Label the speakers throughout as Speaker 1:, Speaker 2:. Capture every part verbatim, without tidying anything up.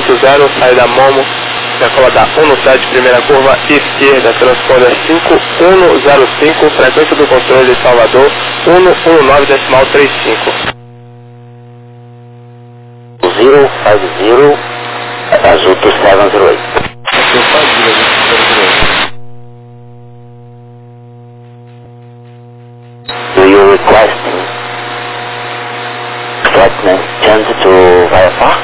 Speaker 1: oito zero, saída Momo, decola da um um sete, primeira curva esquerda, transponder cinco um zero cinco, frequência do controle Salvador, um um nove decimal trinta e cinco.
Speaker 2: zero cinco zero, Azul two seven zero eight. Do you request flatness change to via far?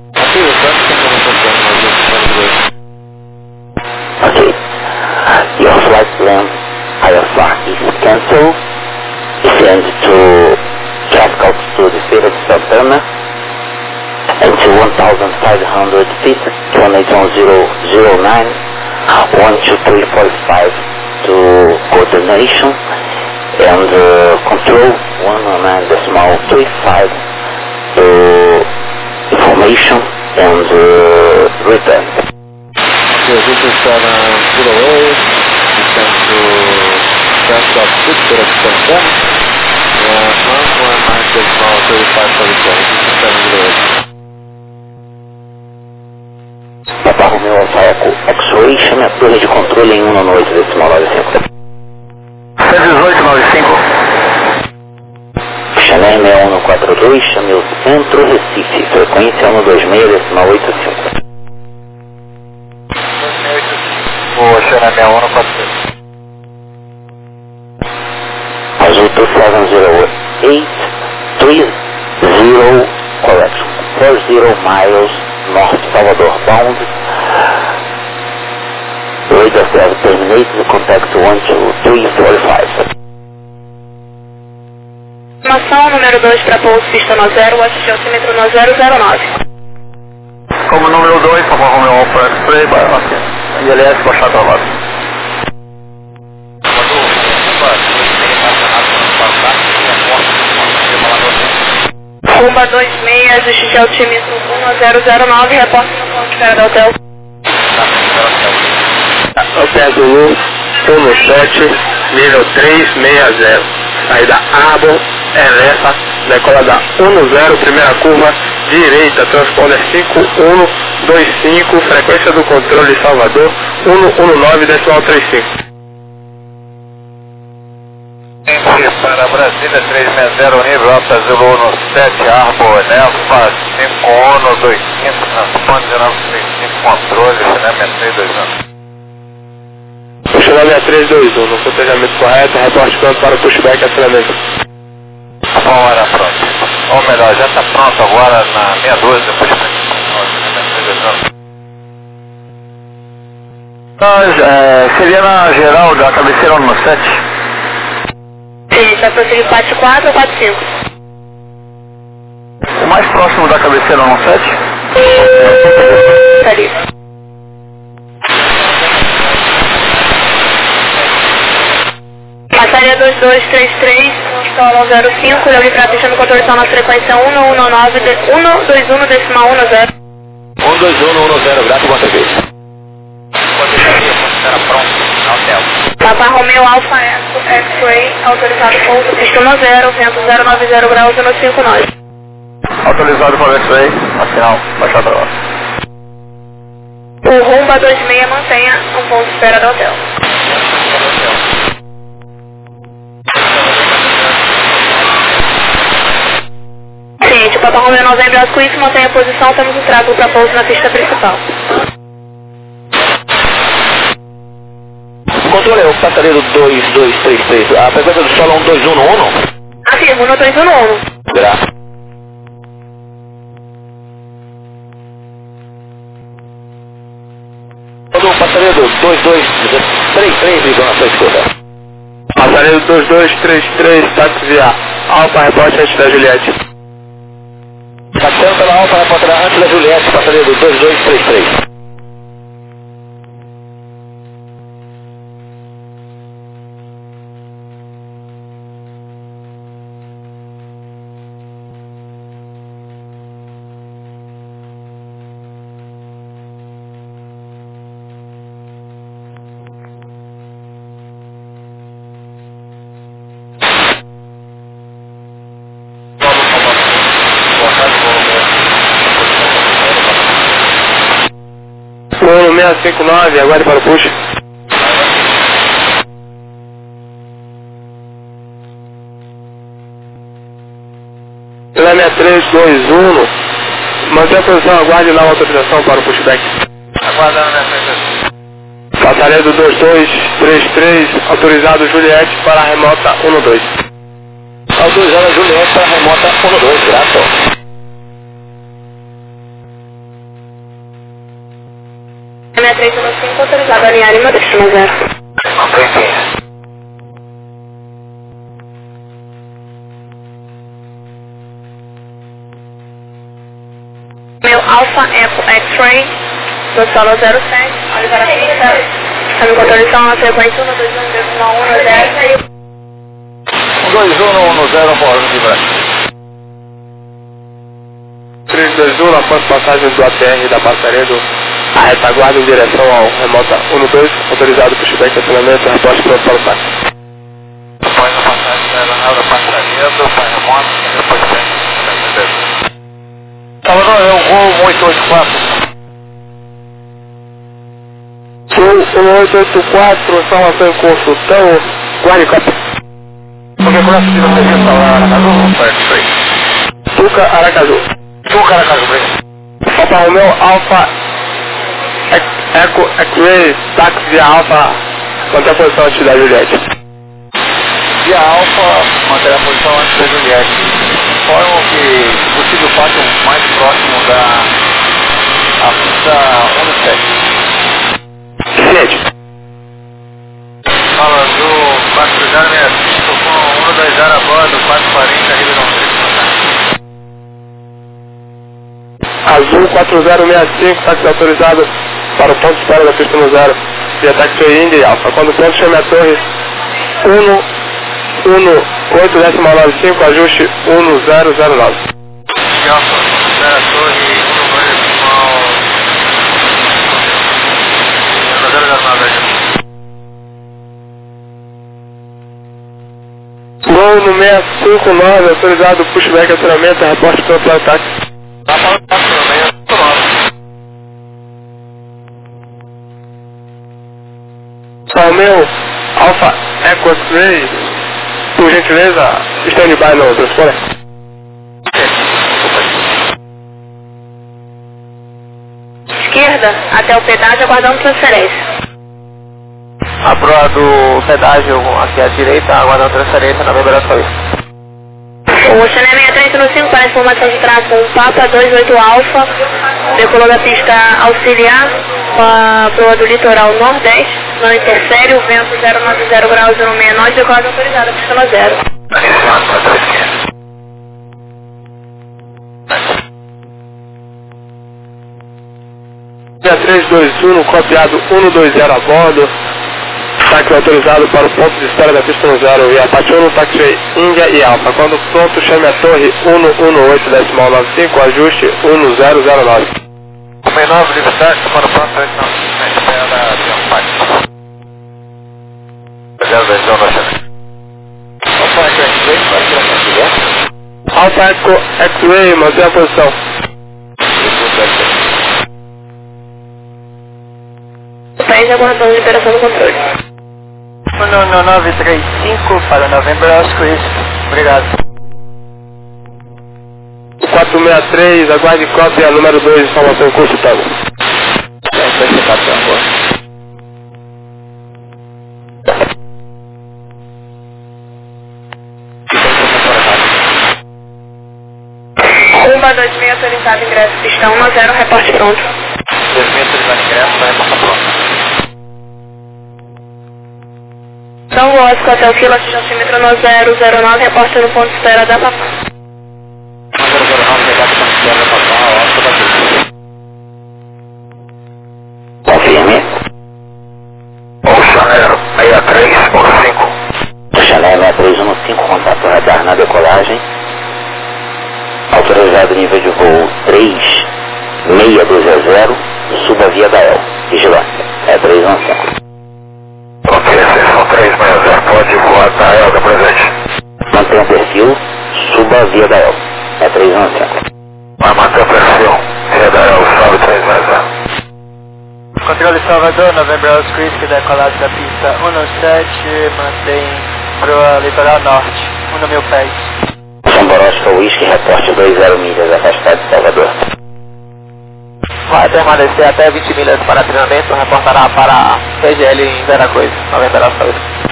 Speaker 2: Okay. Your flight plan via far is cancelled. Descend to traffic altitude zero to Santana and to one thousand five hundred feet, one eight one zero zero nine, one two three four five to coordination and uh, control one one nine decimal three five to information and uh, return.
Speaker 1: Okay, this is seven zero eight, descend to traffic altitude zero to Santana and one one nine decimal three five for return. This is seven zero eight.
Speaker 2: Papa Romeo Alfa Echo X-Ray, chame a torre de controle em um oito decimal nove cinco.
Speaker 3: sete dezoito nove cinco.
Speaker 2: Chanel seis um quatro dois, chame o centro Recife, frequência um dois seis decimal oito cinco.
Speaker 3: O Chanel seis um quatro dois.
Speaker 2: Azul two seven zero eight, three zero, correction, four zero miles north Salvador bound. Radar service terminated, contact one two three four five.
Speaker 4: Informação número dois para pouso pista no zero, assistir altímetro no zero zero nove.
Speaker 3: Como número dois, Papa Romeo Alfa X-Ray, I L S baixado ao lado.
Speaker 4: Rumba dois seis, assistir altímetro um zero zero nove, reporte no ponto de espera do hotel.
Speaker 1: Hotel Zulu um sete, nível três seis zero, saída Arbor, Elefa, decola da um zero, primeira curva, direita, transponder cinco um dois cinco, frequência do controle Salvador, um um nove decimal trinta e cinco.
Speaker 3: Para Brasília três seis zero, nível Alta Zulu um sete, Arbor, Elefa, cinco um dois cinco, transponder nove três cinco, controle, Chanel seis dois um.
Speaker 1: O Chanel seis três dois um, no cotejamento correto, reporte pronto para o pushback e aceleramento.
Speaker 3: Uma hora pronto. Ou melhor, já está pronto agora na meia dúzia, depois Nós, é, seria na geral da cabeceira no sete?
Speaker 4: Sim, vai prosseguir quatro quatro ou quatro cinco?
Speaker 3: O mais próximo da cabeceira no sete?
Speaker 4: Estaria. Passaria dois dois três três, instala zero cinco, leve para pista no controle na frequência um um nove, um dois um decimal um zero.
Speaker 2: um dois um um zero, grato, boa tarde.
Speaker 3: Era pronto, no hotel.
Speaker 4: Papa Romeo Alfa X-Ray, autorizado pouso, pista no zero, vento zero nove zero graus no cinco nove.
Speaker 3: Autorizado para o X-Ray, afinal, baixado agora.
Speaker 4: O Rumba dois seis mantenha um ponto de espera do hotel. Ciente, Papa Romeo Novembro Asco X, mantenha a posição, temos um tráfego para pouso na pista principal.
Speaker 2: Controle, o passageiro dois dois três três, a frequência do solo é um dois um um um?
Speaker 4: Afirmo, no dois um um.
Speaker 2: Graças. O passageiro dois dois três três, ligou na sua escuta.
Speaker 1: Passageiro dois dois três três, táxi via Alfa, reporte antes da Juliette.
Speaker 2: Taxiando pela Alfa, repórter antes da Juliette, passageiro dois dois três três.
Speaker 1: zero cinco nove, aguarde para o push. Leme três dois um, mantenha a posição, aguarde lá a autorização para o pushback.
Speaker 3: Aguardando na frente.
Speaker 1: Passaredo dois dois três três, autorizado Juliette para a remota um dois.
Speaker 2: Autorizada Juliette para a remota um dois, graças.
Speaker 4: M três um cinco, autorizado a alinhar Lima destino zero.
Speaker 3: Ok.
Speaker 4: Meu Alpha Echo X-Ray, do solo zero sete, olhe para a pista, estamos com autorização na frequência um dois um decimal um zero.
Speaker 3: um dois um um zero, pode livrar.
Speaker 1: três dois um, após passagem do A T R da Passaredo, a retaguarda em direção ao remota um dois, autorizado pushback, acionamento, reporte pronto para o táxi.
Speaker 3: Após a passagem da aeronave da Passaredo, para a remota, depois vem. Salvador, é o voo oito oito quatro.
Speaker 1: Voo um oito oito quatro, informação em consultão, guarde copa.
Speaker 3: Porque por essa vida você viu falar Aracaju? Certo, foi.
Speaker 1: Tuca Aracaju.
Speaker 3: Tuca Aracaju, bem.
Speaker 1: Papa Romeo Alpha Eco X-Ray, táxi via Alpha, mantém a posição antes da Juliette.
Speaker 3: Via Alfa, manter a posição antes da Juliette. Informam que o possível pátio mais próximo da a pista um sete.
Speaker 1: Ciente.
Speaker 3: Fala do quatro zero seis cinco com um dois zero a bordo, quatro quarenta, Ribeirão Preto.
Speaker 1: Azul quatro zero seis cinco, táxi autorizado para o ponto de espera da pista no zero, via táxi India e Alfa. Quando o ponto chame a torre um um oito decimal nove cinco, ajuste um zero zero nove.
Speaker 3: E Alfa, zero a torre, um dois decimal zero zero nove.
Speaker 1: Gol no seis cinco nove, autorizado pushback, acionamento, reporte pelo plano táxi.
Speaker 3: Tá falando que tá no meio, tô nove.
Speaker 1: Romeo Alpha Echo X-Ray, por gentileza, stand-by no transponder.
Speaker 4: Esquerda, até o pedágio, aguardando transferência.
Speaker 3: A proa do pedágio aqui à direita, aguardando transferência na membrana paulista.
Speaker 4: O Chanel seis três um cinco para informação de tráfego, um Papa dois oito Alfa, decolou da pista auxiliar, com a proa do litoral nordeste, não interfere, o vento zero nove zero graus zero seis nove, decolagem autorizada, pista no zero.
Speaker 1: três dois um, copiado um dois zero a bordo, táxi autorizado para o ponto de espera da pista no zero, e apaixona no táxi Índia e Alfa. Quando pronto, chame a torre um um oito decimal nove cinco, ajuste um zero zero nove.
Speaker 3: um nove, livre táxi, para o ponto na espera da Avião zero dois um,
Speaker 1: Alfa Echo X-Ray, mantém a posição.
Speaker 4: País aguardando liberação do controle.
Speaker 3: um nove três cinco para November Oscar, obrigado.
Speaker 1: quatro seis três, aguarde cópia número dois, informação em curso, Tago.
Speaker 4: Rumba dois mil autorizado, ingresso pista um zero, reporte pronto.
Speaker 3: dois mil autorizado ingresso, vai passar pronto.
Speaker 4: São Bosco até o quilômetro de altímetro no zero zero nove, reporte no ponto de espera da Papá.
Speaker 3: zero zero nove, reporte no ponto de espera da Papá, Oscar da pista.
Speaker 2: Confirme.
Speaker 3: O Chanel seis três um cinco.
Speaker 2: O Chanel seis três um cinco, contato radar na decolagem. Autorizado nível de voo três seis dois zero, suba via da El. Vigilância. É três um cinco.
Speaker 3: Ok, sessão três seis zero, pode voar da El da presente.
Speaker 2: Mantenha o perfil, suba via da El. É três um cinco.
Speaker 3: Vai manter o perfil, via da El, sobe três seis zero.
Speaker 5: Controle Salvador, November Oscar, decolado da pista um nove sete, mantém proa litoral norte, um mil pés.
Speaker 2: São Borosca Whisky, reporte dois zero milhas, afastado de Salvador.
Speaker 5: Vai permanecer até vinte milhas para treinamento, reportará para a P G L em Veracruz, November Oscar Whisky.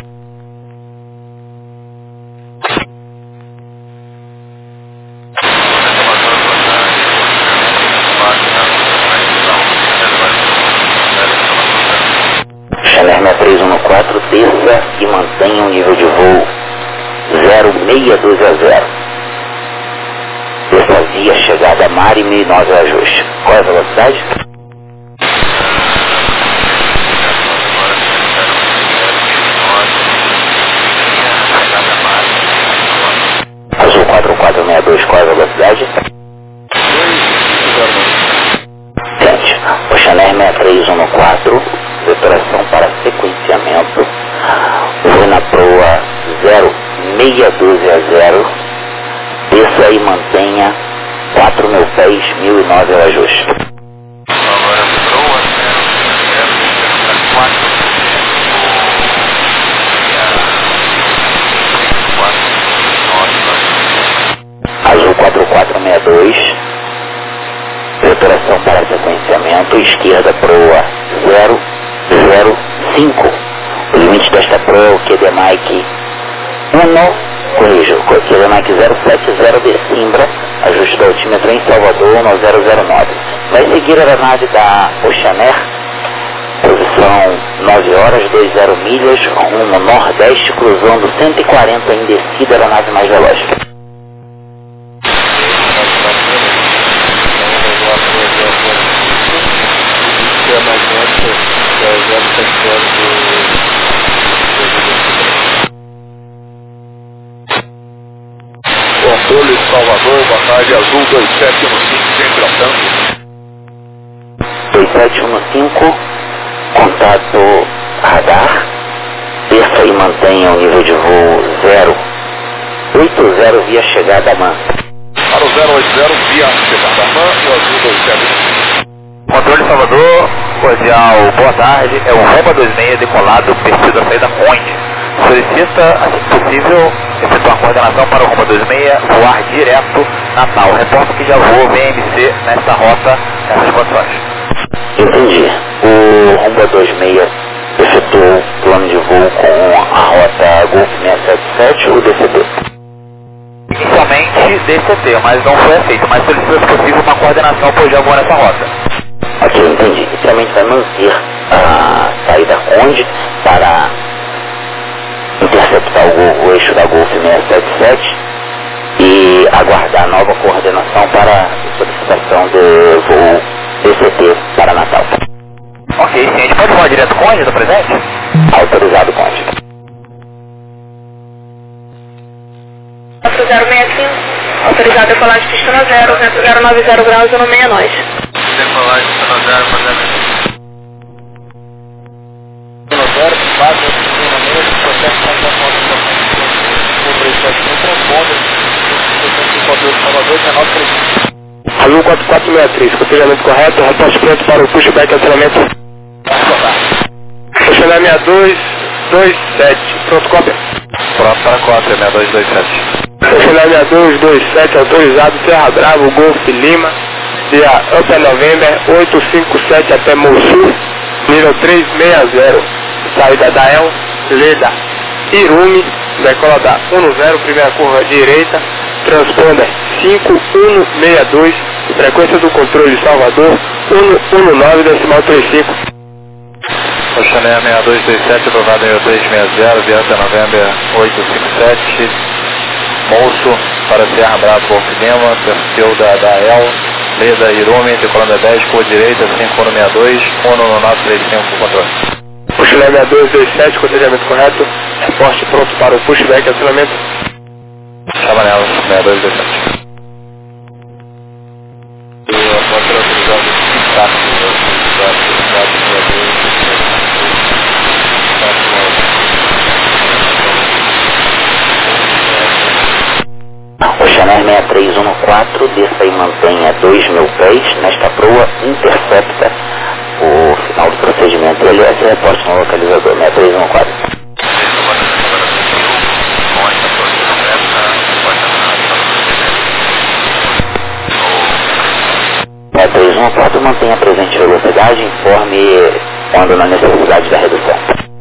Speaker 2: Chanel seis três um quatro, desça e mantenha um nível de voo zero seis dois zero. Desça via chegada a mar e mil e nove ajuste. Qual é a velocidade? Azul quatro quatro seis dois, qual é a velocidade? Gente, o Chanel seis três um quatro, detonação para sequenciamento, voo na proa zero seis dois zero, desça e mantenha quatro mil pés, mil e nove ao ajuste.
Speaker 3: Agora proa
Speaker 2: Azul quatro quatro seis dois, detonação para sequenciamento, esquerda proa zero zero cinco. O limite desta proa é o Q D Mike um, corrijo, Q D Mike zero sete zero de Simbra, ajuste do altímetro em Salvador um zero zero nove. Vai seguir a aeronave da Oceanair, posição nove horas, dois zero milhas, rumo nordeste, cruzando cento e quarenta em descida, aeronave mais veloz.
Speaker 3: Controle Salvador, boa tarde, Azul dois sete um cinco, sempre ao tanto.
Speaker 2: dois sete um cinco, contato radar, desça e mantenha o nível de voo zero oito zero via chegada a man.
Speaker 3: Para o zero oito zero, via chegada a man, o Azul dois sete um cinco.
Speaker 5: Controle Salvador, cordial, boa tarde, é o Roma dois seis decolado, perfil da saída Conde. Solicita, assim que possível, efetuar coordenação para o Roma dois seis, voar direto Natal. Reporta que já voou V M C nesta rota, nessas condições.
Speaker 2: Entendi. O Roma dois seis efetuou plano de voo com a rota Golf seiscentos e setenta e sete ou D C T?
Speaker 5: Inicialmente D C T, mas não foi aceito, mas solicita, se possível, uma coordenação, pois já voou nessa rota.
Speaker 2: Ok, entendi. Inicialmente vai manter a saída Conde para interceptar o, o eixo da Golf seiscentos e setenta e sete e aguardar nova coordenação para solicitação de voo D C T para Natal.
Speaker 5: Ok, sim, a gente pode voar direto Conde, do presente?
Speaker 2: Autorizado, Conde.
Speaker 4: quatro zero seis cinco, autorizado a decolar de pista na zero, vento zero nove zero graus no meia nós.
Speaker 3: Decolar de pista na zero, fazer
Speaker 1: Azul quatro quatro seis três, cotejamento correto, reporte pronto para o pushback e acionamento. Oceanair seis dois dois sete, pronto, cópia.
Speaker 3: pronto para cópia, seis dois dois sete.
Speaker 1: Oceanair seis dois dois sete, autorizado, Serra Bravo, Golf Lima, via Upper November oito cinco sete até Mossul, nível três seis zero, saída da El, Leda, Irumi, decola da um zero, primeira curva direita, transponder cinco um seis dois, frequência do controle Salvador um um nove decimal trinta e cinco.
Speaker 3: Oceanair seis dois dois sete, aprovado em três seis zero, via Upper November oito cinco sete, Moço para Serra Bravo, Golf Lima, perfil da, da El, Leda, Irumi, decolando dez, cor direita, cinco um seis dois, um nove três cinco, controle.
Speaker 1: Oceanair seis dois dois sete, cotejamento correto, reporte pronto para o pushback e acionamento.
Speaker 3: Chama nela, seis dois dois sete.
Speaker 2: Oceanair seis três um quatro, desça e mantenha dois mil pés, nesta proa intercepta o final do procedimento. entre L S e reporte no localizador seis três um quatro. seis três um quatro, mantenha presente a velocidade, informe quando na necessidade da redução.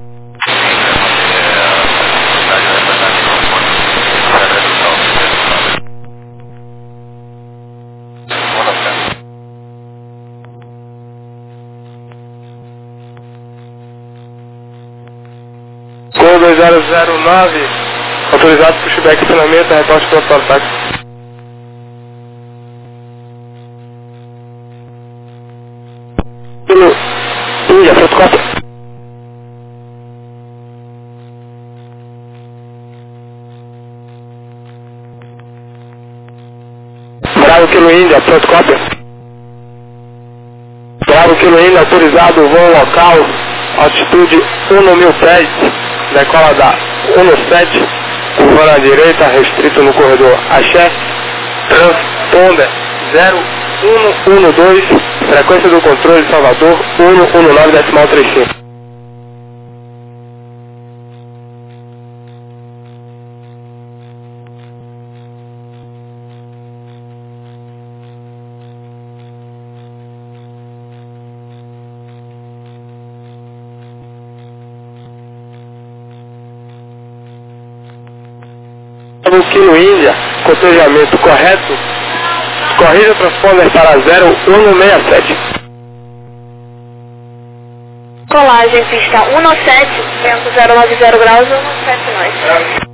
Speaker 1: Gol dois zero zero nove, autorizado pushback e finamento, reporte para o táxi. Índia, fotocópia. Bravo Kilo Índia, fotocópia. Bravo Kilo Índia, autorizado voo local, altitude um mil pés, decola da um sete, curva na direita, restrito no corredor Axé, transponder zero um um dois, frequência do controle Salvador um um nove decimal trinta e cinco. O Kilo Índia, cotejamento correto, corrija transponder para zero um seis sete.
Speaker 4: Colagem, pista um sete, vento zero nove zero graus, um sete nós.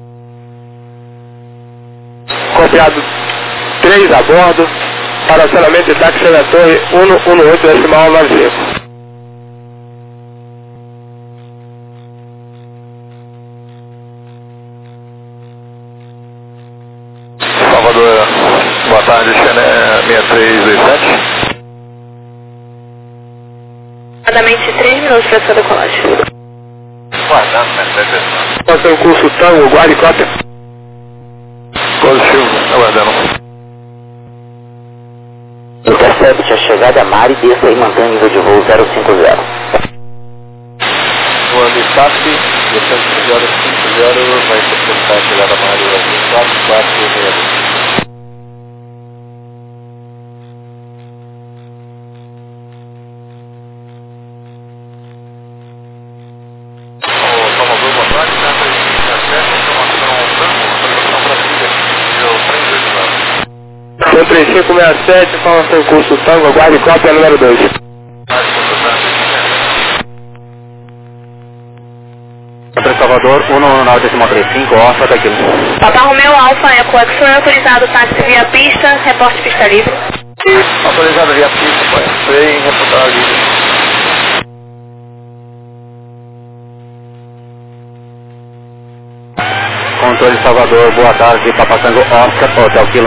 Speaker 1: Copiado três a bordo, para acionamento de táxi da torre um um oito decimal nove cinco.
Speaker 3: Salvador, boa tarde, Xené seis três dois sete.
Speaker 4: Aproximadamente três minutos para sua decolagem.
Speaker 3: Guardando, né?
Speaker 1: Pode ser um curso tango, guarde cópia.
Speaker 3: Positivo, aguardando.
Speaker 2: Intercept a chegada a mar e desça e mantenha o nível de voo zero cinco zero.
Speaker 3: Voando estático, descendo zero cinco zero, vai interceptar a chegada a mar e quatro quatro seis.
Speaker 1: três cinco seis sete, informação curso tango, aguarde cópia número dois.
Speaker 5: Salvador, um nove decimal trinta e cinco, Alfa daqui.
Speaker 4: Papa Romeu Alfa, Eco X-Ray, autorizado táxi via pista, reporte pista livre.
Speaker 3: Autorizado via pista, foi sem reportar livre.
Speaker 5: Controle Salvador, boa tarde, Papa Tango Oscar, Hotel Kilo.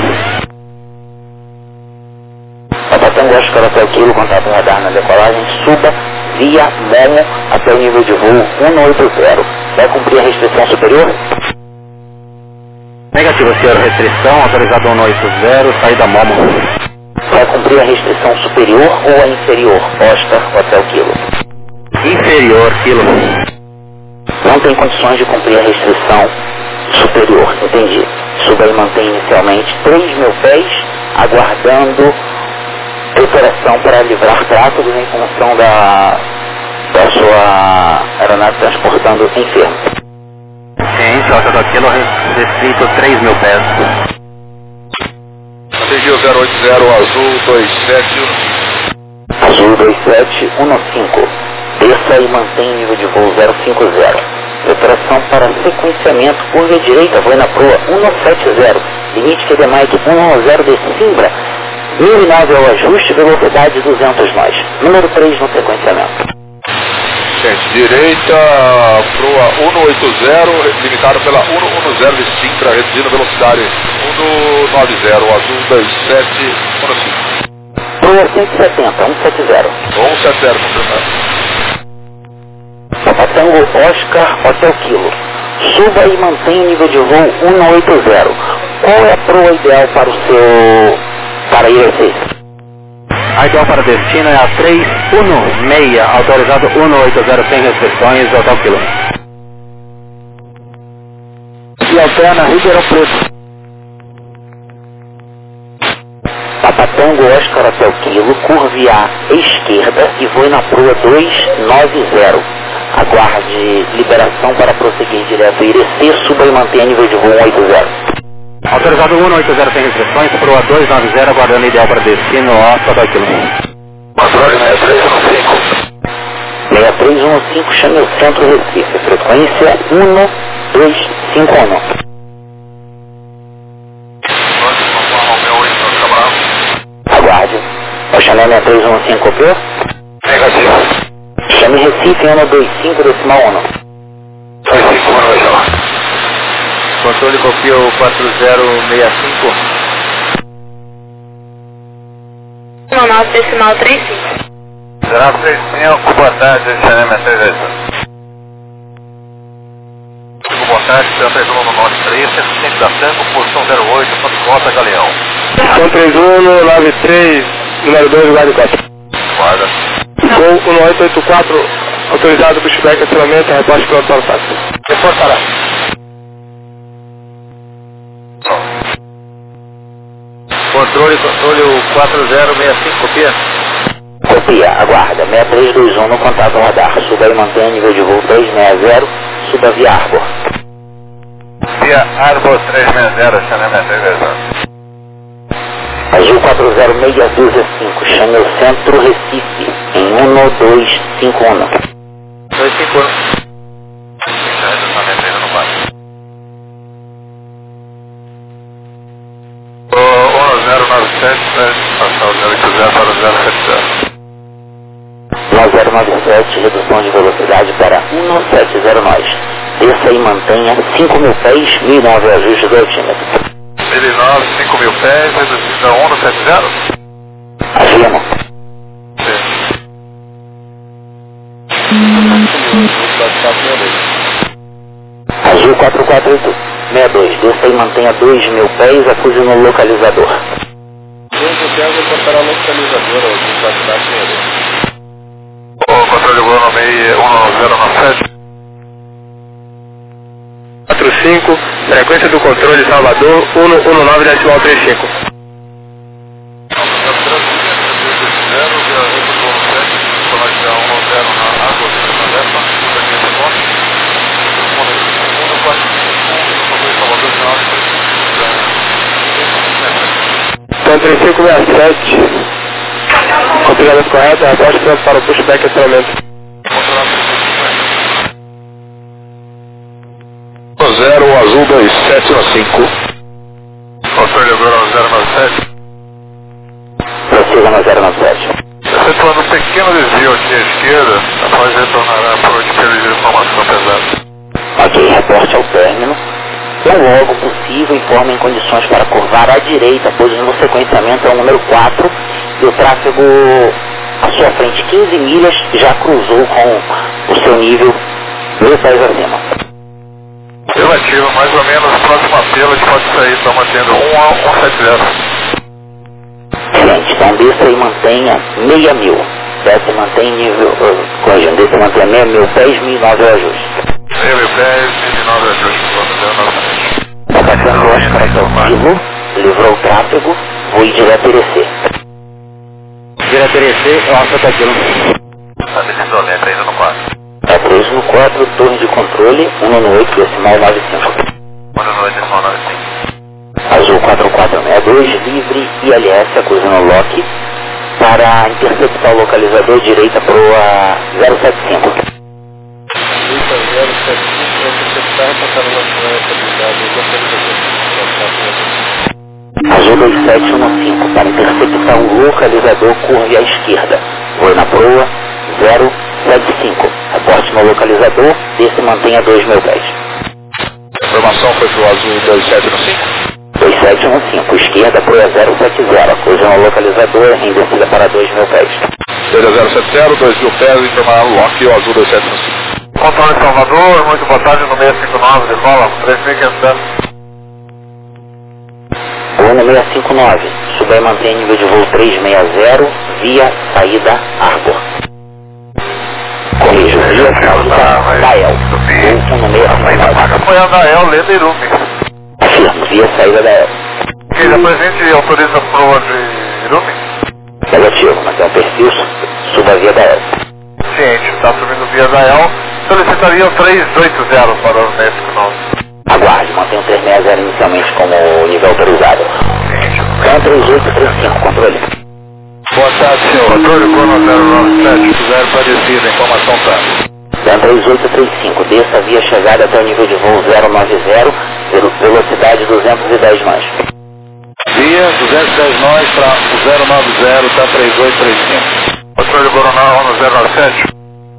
Speaker 2: Papa Tango Oscar, Hotel Kilo, contato radar na decolagem, suba via Momo até o nível de voo um oito zero. Vai cumprir a restrição superior?
Speaker 5: Negativo, senhor, restrição, autorizado um oito zero, saída Momo.
Speaker 2: Vai cumprir a restrição superior ou a inferior? Oscar, Hotel Kilo.
Speaker 5: Inferior, Kilo.
Speaker 2: Não tem condições de cumprir a restrição superior, entendi. Suba e mantém inicialmente três mil pés, aguardando operação para livrar tráfego em função da, da sua aeronave transportando enfermo.
Speaker 5: Sim, só que aquilo restrito três mil pés.
Speaker 3: Atingiu zero oito zero, azul dois sete.
Speaker 2: Azul dois sete um cinco. Desça e mantém nível de voo zero cinco zero. Operação para sequenciamento por via direita, voe na proa um sete zero. Limite Q D Mike um um zero de Simbra. mil e nove é o ajuste, velocidade duzentos nós. Número três no sequenciamento.
Speaker 3: Gente, direita, proa um oito zero, limitado pela um um zero de Sintra, reduzindo a velocidade um nove zero, azul dois sete um cinco.
Speaker 2: Proa cento e setenta, um sete zero.
Speaker 3: um sete zero, confirmado.
Speaker 2: Papa Tango Oscar, Hotel Kilo. Suba e mantenha o nível de voo um oito zero. Qual é a proa ideal para o seu... para ir a esse?
Speaker 5: A ideal para destino é a três um seis, autorizado um oito zero sem restrições, hotel quilômetro. E alterna Ribeirão Preto.
Speaker 2: Papatango Oscar Hotel Kilo, curve à esquerda e voe na proa dois nove zero. Aguarde liberação para prosseguir direto a Irecê, suba e mantenha nível de voo um oito zero.
Speaker 5: Autorizado um oito zero sem restrições, proa dois nove zero, aguardando ideal para destino, Oscar Hotel Quilômetro.
Speaker 3: Controle seis três um cinco.
Speaker 2: seis três um cinco, chame o centro Recife, frequência um dois cinco um. Aguarde. O chanel seis três um cinco, copiou?
Speaker 3: Negativo.
Speaker 2: Chame Recife um dois cinco decimal um.
Speaker 3: dois cinco um, vai lá.
Speaker 5: Controle copiou quatro zero seis cinco.
Speaker 4: um nove decimal trinta e cinco.
Speaker 3: zero três cinco, boa tarde, Chanel seis três um. Boa tarde, três um no norte três, cento e cinco da Tango, posição zero oito, Rota Galeão.
Speaker 1: São três um nove três, número dois, guarda quatro.
Speaker 3: Guarda.
Speaker 1: Gol um oito oito quatro, autorizado pushback, acionamento, reporte pronto para o táxi.
Speaker 5: Reportará. Controle, controle quatro zero seis cinco, copia.
Speaker 2: Copia, aguarda. seis três dois um no contato radar. Suba e mantenha nível de voo três seis zero, suba via Arbor.
Speaker 3: Via Arbor três seis zero, Chanel seis três um.
Speaker 2: Azul quatro zero seis dois cinco, chame o centro Recife em um dois cinco um.
Speaker 5: dois cinco um.
Speaker 3: zero nove sete, passar o zero oito zero para o zero sete zero.
Speaker 2: zero nove sete, redução de velocidade para um sete zero nós. Desça e mantenha cinco mil pés, mil e nove ajuste do altímetro.
Speaker 3: mil e nove, cinco mil pés, reduzindo a um sete zero.
Speaker 2: Afirmo. Azul quatro quatro oito seis dois, desça e mantenha dois mil pés, acuse no localizador.
Speaker 5: dois mil pés, reportará o localizador, Azul quatro quatro seis dois.
Speaker 3: O controle voo no meio um zero nove sete.
Speaker 1: quatro cinco, frequência do controle Salvador um um nove decimal trinta e cinco. Então três cinco seis sete, complemento correto, reporte pronto para o pushback, acionamento.
Speaker 3: zero Azul dois sete um cinco. Controle agora zero nove sete.
Speaker 2: Prossiga no zero nove sete.
Speaker 3: Efetuando um pequeno desvio aqui à esquerda, após retornará para onde pedir informação pesada.
Speaker 2: Ok, reporte ao término. Tão logo possível, informe em condições para curvar à direita, pois no sequenciamento é o número quatro e o tráfego à sua frente quinze milhas já cruzou com o seu nível mil pés acima.
Speaker 3: Relativo, mais ou menos, próximo apelo, a gente pode sair, estamos mantendo um a um sete zero.
Speaker 2: Excelente, então desça e mantenha meia mil. Desça e mantenha nível, uh, corrigindo, desça e mantenha meia mil pés, mil e nove ajuste.
Speaker 3: Meia mil pés, mil e nove ajuste, pronto, zero nove sete.
Speaker 2: Atacando o Oscar Hotel Kilo, livrou o tráfego, voe direto a Irecê.
Speaker 5: Direto a Irecê, Oscar Hotel Quilômetro.
Speaker 3: A decisão é três no quatro.
Speaker 2: É três no quatro, torre de controle, um oito decimal nove cinco.
Speaker 3: um oito decimal nove cinco.
Speaker 2: Azul quatro quatro seis dois, livre I L S, acusando lock, para interceptar o localizador direita para o zero sete cinco.
Speaker 5: zero sete cinco, para interceptar, passar uma estabilidade do localizador.
Speaker 2: Azul dois sete um cinco, para interceptar o localizador, curve à esquerda. Voe na proa zero sete cinco. Reporte no localizador, desce e mantenha dois mil pés.
Speaker 3: A informação foi pro Azul dois sete um cinco.
Speaker 2: dois sete um cinco, esquerda proa zero sete zero, acuse no localizador, em descida para dois mil pés.
Speaker 3: zero sete zero, dois mil pés, informar o Lock e o Azul dois sete um cinco. Controle Salvador, muito boa tarde, no seis cinco nove, decola, três mil e quinhentos.
Speaker 2: Voe no seis cinco cinco nove, suba e mantém nível de voo trezentos e sessenta, via saída Arbor. Corrijo, via saída Dael, voo um seis cinco nove.
Speaker 3: Foi a Dael, Leda e Irumi.
Speaker 2: Afirmo, via saída Dael.
Speaker 3: E depois a gente autoriza a proa de Irumi?
Speaker 2: Negativo, mas é um perfil, suba via Dael.
Speaker 3: Ciente, está subindo via Dael. Solicitaria o trezentos e oitenta para o México nove.
Speaker 2: Aguarde, mantenha o trezentos e sessenta inicialmente como nível autorizado. Então três oito três cinco, controle.
Speaker 3: Boa tarde, senhor. Controle Cono zero nove sete, zero parecida, informação tá.
Speaker 2: Dan três oito três cinco, desça via chegada até o nível de voo zero nove zero, velocidade duzentos e dez nós.
Speaker 3: Via duzentos e dez nós para o zero nove zero, tá três oito três cinco. Controle Coronel zero nove sete.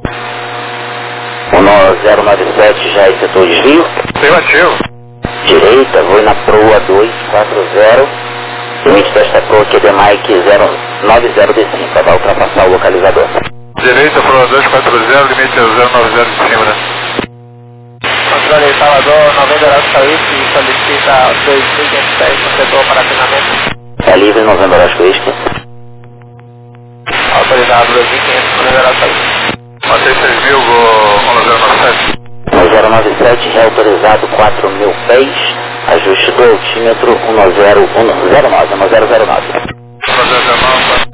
Speaker 2: O zero nove sete já efetuou o desvio.
Speaker 3: Negativo.
Speaker 2: Direita, vou na proa dois quatro zero. Limite desta proa Q D Mike zero nove zero D cinco, vai ultrapassar o localizador.
Speaker 3: Direita, proa dois quatro zero, limite zero nove zero de cima, né?
Speaker 5: Controle Salvador, noventa graus Whisky, solicita dois mil quinhentos e dez no setor para afinamento.
Speaker 2: É livre, noventa graus Whisky.
Speaker 5: Autorizado dois mil e quinhentos, noventa graus Whisky.
Speaker 3: Matei seis mil, vou zero nove sete.
Speaker 2: No zero nove sete, reautorizado quatro mil pés, ajuste do altímetro um zero zero nove, um zero zero nove.
Speaker 3: um zero zero nove.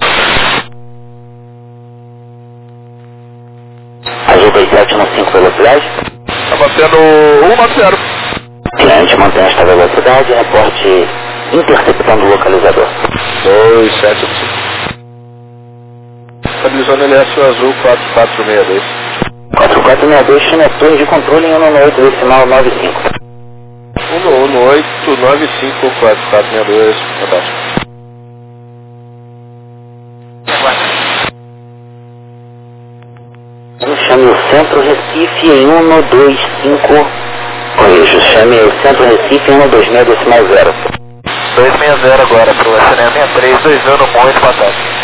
Speaker 2: Azul dois sete um cinco, velocidade.
Speaker 3: Tá batendo um nove zero.
Speaker 2: Cliente mantém esta velocidade, reporte interceptando o localizador.
Speaker 3: dois sete cinco. Estabilizando L S azul quatro quatro seis dois.
Speaker 2: quatro quatro seis dois, chama torre de controle em um oito decimal nove cinco.
Speaker 3: um um oito nove cinco quatro quatro seis dois, fantástico.
Speaker 2: Chame o Centro Recife em um dois cinco, corrijo, chame o Centro Recife em um dois seis decimal zero.
Speaker 5: dois seis zero agora para o S N M sessenta e três, dois anos, muito fantástico.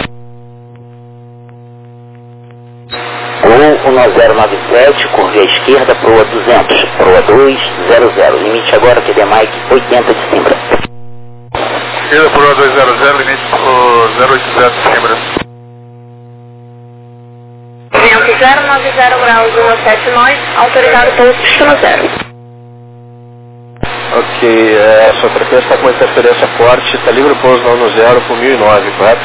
Speaker 2: Gol um zero nove sete, curva à esquerda, proa duzentos, proa dois zero zero, limite agora Q D Mike oitenta de Simbra.
Speaker 3: Esquerda, proa dois zero zero, limite zero oito zero de Simbra.
Speaker 4: Vento zero nove zero graus um sete nós, autorizado pouso destino zero.
Speaker 3: Ok, é, a sua frequência está com uma interferência forte, está livre pouso no zero por mil e nove, correto?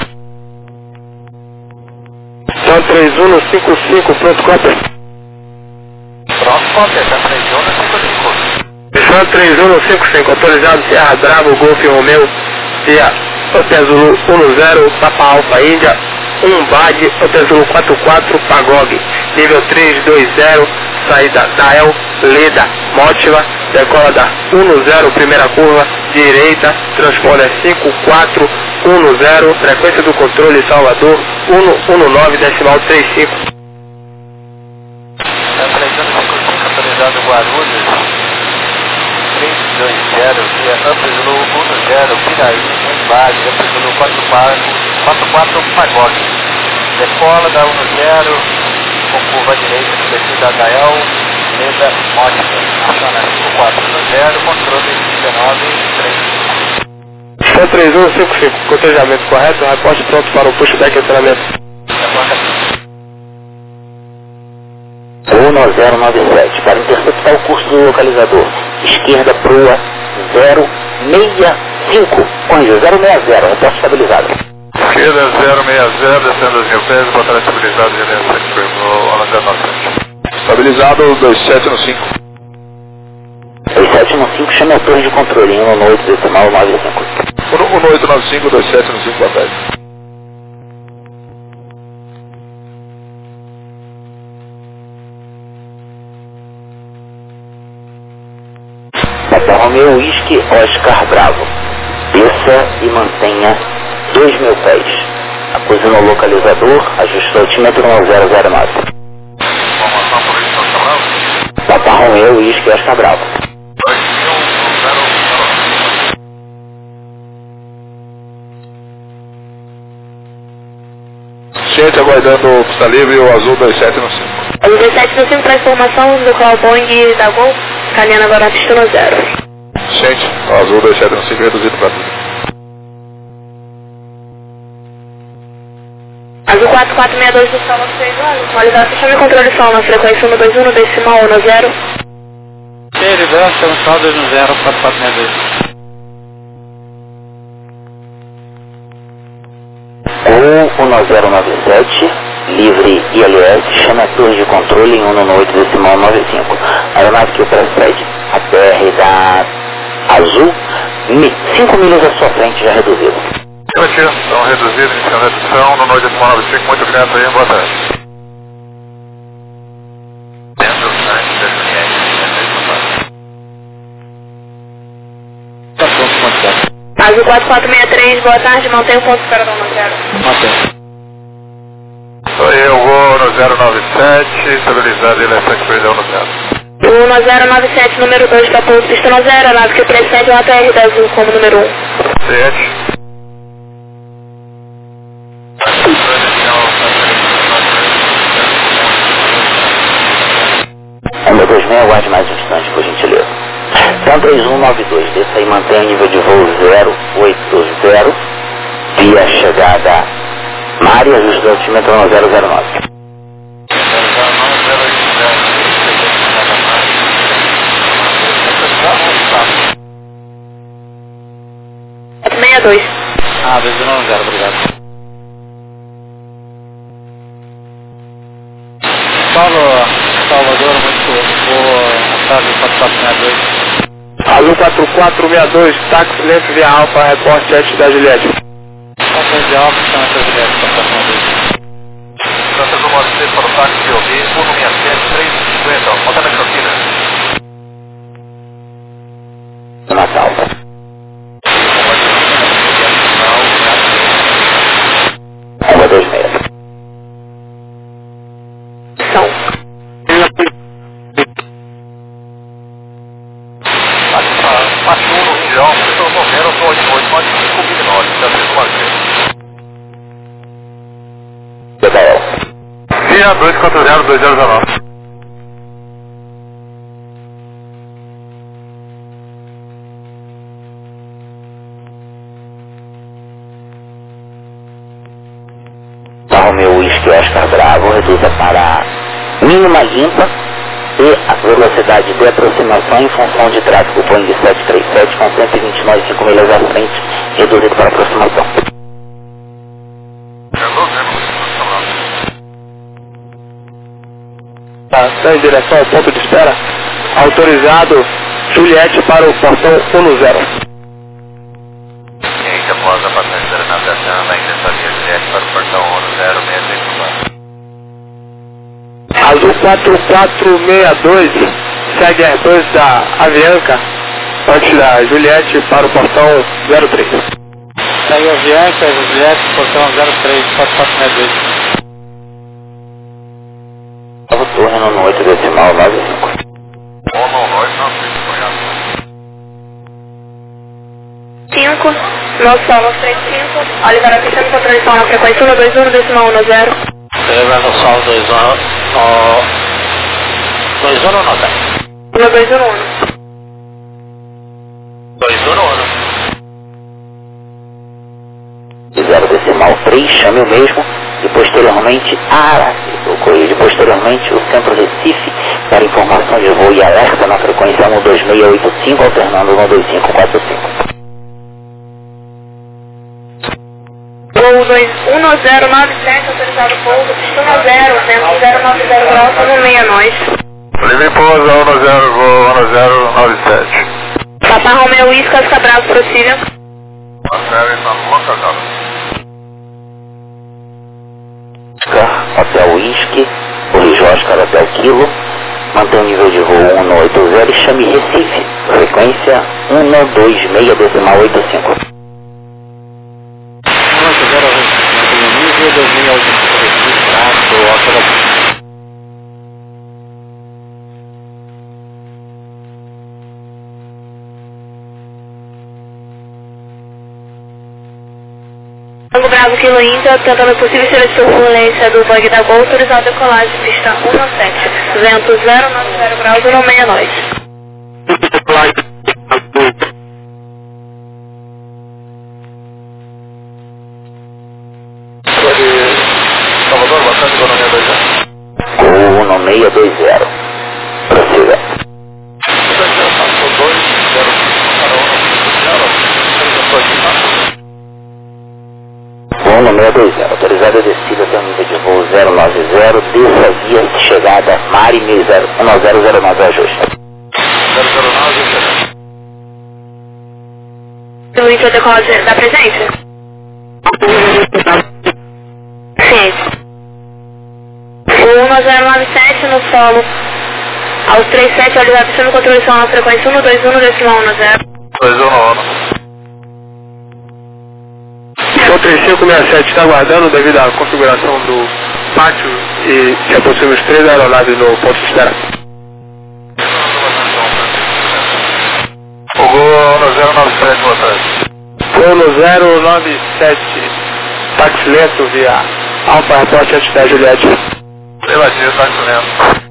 Speaker 3: Então três um cinco cinco, pronto, cópia.
Speaker 5: Pronto, cópia, tá três um cinco cinco.
Speaker 1: São três um cinco cinco, autorizado Serra Bravo, Golf Romeu, via Hotel Zulu um zero, Papa Alfa Índia, um Bad, Hotel Zulu quatro quatro, Pagog, nível três dois zero, saída Dael, Leda, Mótiva, decola da um zero, primeira curva, direita, transponder cinco quatro um zero, frequência do controle Salvador, um um nove decimal trinta e cinco.
Speaker 5: Tá três um cinco cinco, autorizado Guarulhos, três dois zero, via Ampezulu um zero, Piraí, Embade, Ampezulu quatro quatro, Pagog. Decola da um zero, com curva direita no perfil da Gael, Leda, Mótica, aciona cinco quatro zero, controle dezenove três.
Speaker 1: São três um cinco cinco, cotejamento correto, reporte pronto para o pushback e treinamento.
Speaker 2: um zero nove sete, para interceptar o curso do localizador, esquerda proa zero seis cinco, corrija, zero seis zero, reporte estabilizado.
Speaker 3: Esquerda zero seis zero, descendo as mil pés, botar estabilizado de dentro, zero nove sete. Estabilizado dois sete um cinco.
Speaker 2: dois sete um cinco, chame a torre de controle em um oito decimal nove cinco.
Speaker 3: um oito nove cinco, dois sete um cinco, boa tarde.
Speaker 2: Papa Romeo Whisky Oscar Bravo. Desça e mantenha dois mil pés. Acuse no localizador, ajuste o altímetro um zero zero nove.
Speaker 3: Informação por isso, Oscar Bravo.
Speaker 2: Papa Romeo Whisky Oscar Bravo.
Speaker 3: dois mil, zero. Gente, aguardando pista livre, o azul dois sete um cinco.
Speaker 4: O dois sete um cinco para informação do qual Boeing da Gol, caminhando agora destino zero.
Speaker 3: Gente, o azul dois sete um cinco reduzido para tudo.
Speaker 4: Azul quatro quatro seis dois do Solo seis um, atualizado, chame controle som na frequência um dois um, decimal um zero.
Speaker 6: Ok, reverso, chame só dois um zero, quatro quatro seis dois.
Speaker 2: Gol um zero nove sete, livre I L S, chame a torre de controle em um nove oito decimal nove cinco. A aeronave que precede a T R da Azul, cinco milhas à sua frente já reduzido.
Speaker 3: Então reduzido, iniciando a redução, no nove decimal nove cinco, muito obrigado aí, boa tarde.
Speaker 6: Tá pronto, ponto zero.
Speaker 4: Azul quatro quatro seis três, boa tarde, mantém o ponto espera do um zero.
Speaker 6: Mantém.
Speaker 3: Sou eu, vou no zero nove sete, estabilizado ele é sete, perdão no zero.
Speaker 4: O um zero nove sete, número dois, para pouso pista no zero, a nave que precede o A T R da Azul como número um.
Speaker 3: sete.
Speaker 2: Onda dois seis, aguarde mais um instante, por gentileza. Então três um nove dois, desça e mantém o nível de voo zero oito zero, via chegada Mária, ajuste do altímetro no zero zero nove.
Speaker 4: sessenta e dois.
Speaker 6: Ah, dois um zero, obrigado. Paulo, Salvador, muito boa tarde, quatro quatro seis dois.
Speaker 1: Azul quatro quatro seis dois, táxi lento via Alfa, reporte antes da Juliette.
Speaker 6: Conta de Alfa, chama essa Juliette, quatro quatro seis dois.
Speaker 3: Santa Cruz nove seis para o táxi C O B, um seis sete, três cinquenta, volta na Campina.
Speaker 2: Natal. Onda dois seis.
Speaker 4: São.
Speaker 3: Parte um no Girão, estou movendo, estou oito oito, pode cinco mil nove, já fez uma vez.
Speaker 2: Gabriel.
Speaker 3: Via dois quatro zero, dois zero nove.
Speaker 2: Romeu Whisky Oscar Bravo, reduza para mínima limpa e a velocidade de aproximação em função de tráfego Boeing sete três sete com cento e vinte e nove vírgula cinco milhas à frente, reduzido para aproximação.
Speaker 1: Tá, está em direção ao ponto de espera. Autorizado Juliette para o portão um zero.
Speaker 3: Ciência após a passagem da navegação, na ingresso Juliette para o portão um zero seis seis quatro.
Speaker 1: Azul quatro quatro seis dois, segue Airbus da Avianca, antes da Juliette para o portão zero três.
Speaker 6: Saiu Avianca, Juliette, portão zero três, quatro quatro seis dois.
Speaker 2: Novo torre no oito decimal nove cinco.
Speaker 3: um nove oito, não sei se
Speaker 4: cinco, nosso solo três cinco, Oliveira pista no controle som na frequência um dois um, decimal um zero.
Speaker 6: Leva no sol dois um, dois um não tá?
Speaker 4: um dois um um.
Speaker 6: dois um um.
Speaker 2: zero decimal três, chame o mesmo e posteriormente Araque, o correio, posteriormente o centro Recife para informação de voo e alerta na frequência um dois seis oito cinco, alternando um dois cinco quatro cinco.
Speaker 4: Voo um zero nove sete, autorizado pouso, pista no zero, vento zero nove zero graus, no meia nós.
Speaker 3: Livre pousa um zero, voo um zero nove sete.
Speaker 4: Papa Romeu Whisky, Oscar Bravo, prossiga.
Speaker 3: Marcelo está localizado.
Speaker 2: Oscar, Hotel Whisky, correio Oscar, Hotel Kilo, mantém o nível de voo um oito zero e chame Recife, frequência um dois seis decimal oito cinco.
Speaker 6: um zero zero, nível dois mil e oito, traço, Alfa da...
Speaker 4: Tango Bravo Kilo Índia, tentando possível ser a turbulência do bug da Gol, autorizado a decolagem, pista um sete, vento zero nove zero graus, no meia nós.
Speaker 2: seis dois zero. Prossiga. Voo no seis dois zero, autorizada a descida até o nível de voo zero nove zero, desça via chegada Mari um zero zero nove, ajuste.
Speaker 3: zero zero nove,
Speaker 4: O índio decola da presente? Sim. O um zero nove sete no solo. Aos trinta e sete, olhos abaixando controle som na frequência um dois um, decimal um zero.
Speaker 3: dois um um.
Speaker 1: O três cinco seis sete está aguardando devido à configuração do pátio e se aproxima os três aeronaves no ponto de espera.
Speaker 3: O gol no zero nove sete, boa tarde.
Speaker 1: Voo no zero nove sete, táxi lento via Alfa Report antes da Juliette.
Speaker 3: Relativo, tá lento.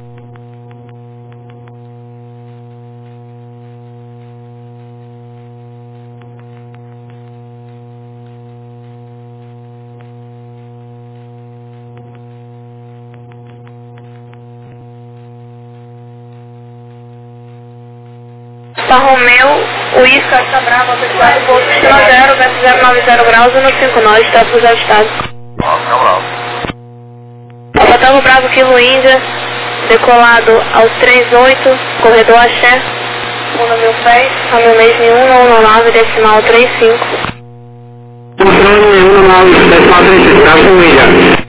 Speaker 4: Alfa Romeo, o Isca está bravo, autorizado do posto destino zero, verso zero nove zero graus, um cinco nove, tráfego ajustado.
Speaker 3: Nossa, bravo.
Speaker 4: Alfa Tango Bravo, Kilo Índia, decolado aos trinta e oito, corredor Axé, um mil pés, caminho mesmo um nove, decimal trinta e cinco.
Speaker 1: Controle um nove, decimal trinta e cinco, tráfego Índia.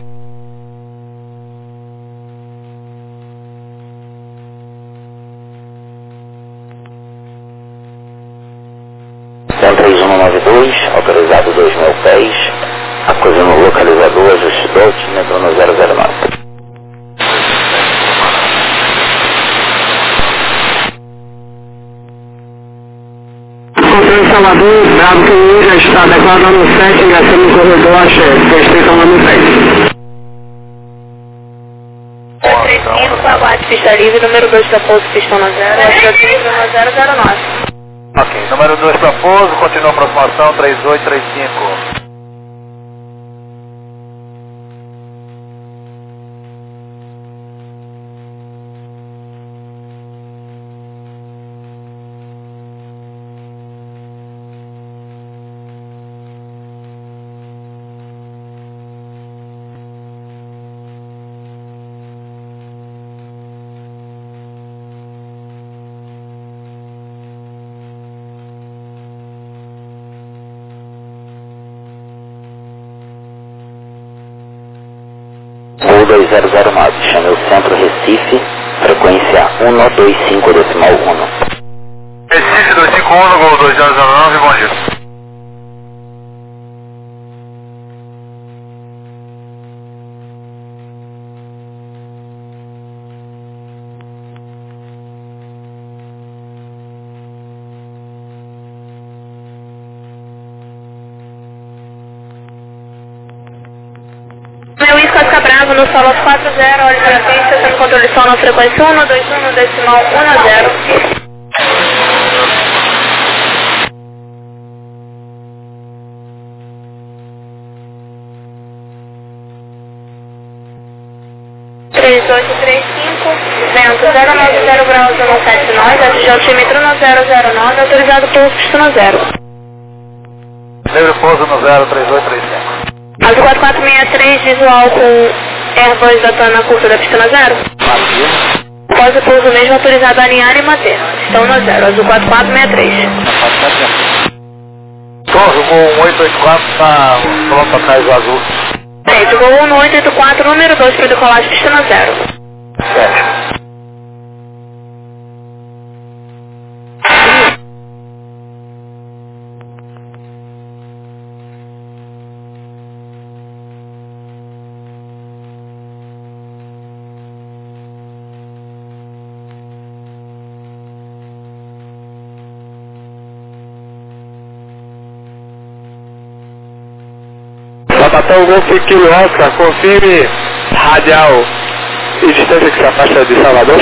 Speaker 2: três um nove dois, autorizado dois mil pés, acusando no localizador, ajuste do altímetro no zero zero nove.
Speaker 1: Controle Salvador, Bravo que já está adequado no sete, ingressando no corredor Axé, respeito ao nome pés.
Speaker 4: três cinco, Saguate, pista livre, número dois da pouso, pista no zero, no zero zero nove.
Speaker 3: Ok, número dois para pouso, continua a aproximação três oito três cinco.
Speaker 2: Voo dois zero zero nove, chame o centro Recife, frequência um dois cinco decimal um.
Speaker 3: Recife dois cinco um, gol dois zero zero nove, bom dia.
Speaker 4: Meu Isca fica bravo no solo quatro zero, olhos para pista, sendo controle som na frequência um dois um, decimal um zero. três oito três cinco, vento zero nove zero graus, um sete nove, atingir altímetro no zero zero nove, autorizado pouso destino zero.
Speaker 3: Livre pouso no zero três oito três cinco.
Speaker 4: Azul quatro quatro seis três, visual com Airbus da TAM na curta da pista no zero. Após o pouso mesmo, autorizado a alinhar e manter. Estão no zero, Azul quatro quatro seis três.
Speaker 3: Torre, o gol um oito oito quatro está pronto atrás do azul.
Speaker 4: Certo, gol um oito oito quatro, número dois para decolar de pista no zero.
Speaker 3: Certo.
Speaker 1: Batatão Golf Kilo Oscar, confirme radial e distância que se afasta de Salvador.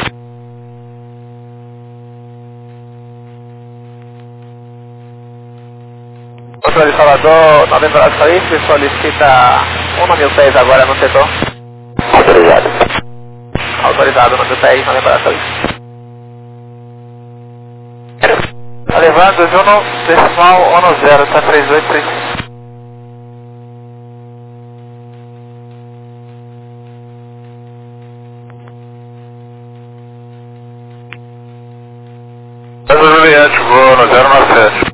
Speaker 5: Controle de Salvador, nove graus Felipe, solicita um mil pés agora no setor.
Speaker 2: Autorizado.
Speaker 5: Autorizado. autorizado no dez na lembrança. Tá levando Juno decimal um zero, tá três oito três cinco.
Speaker 3: Juliette, voo no zero nove sete.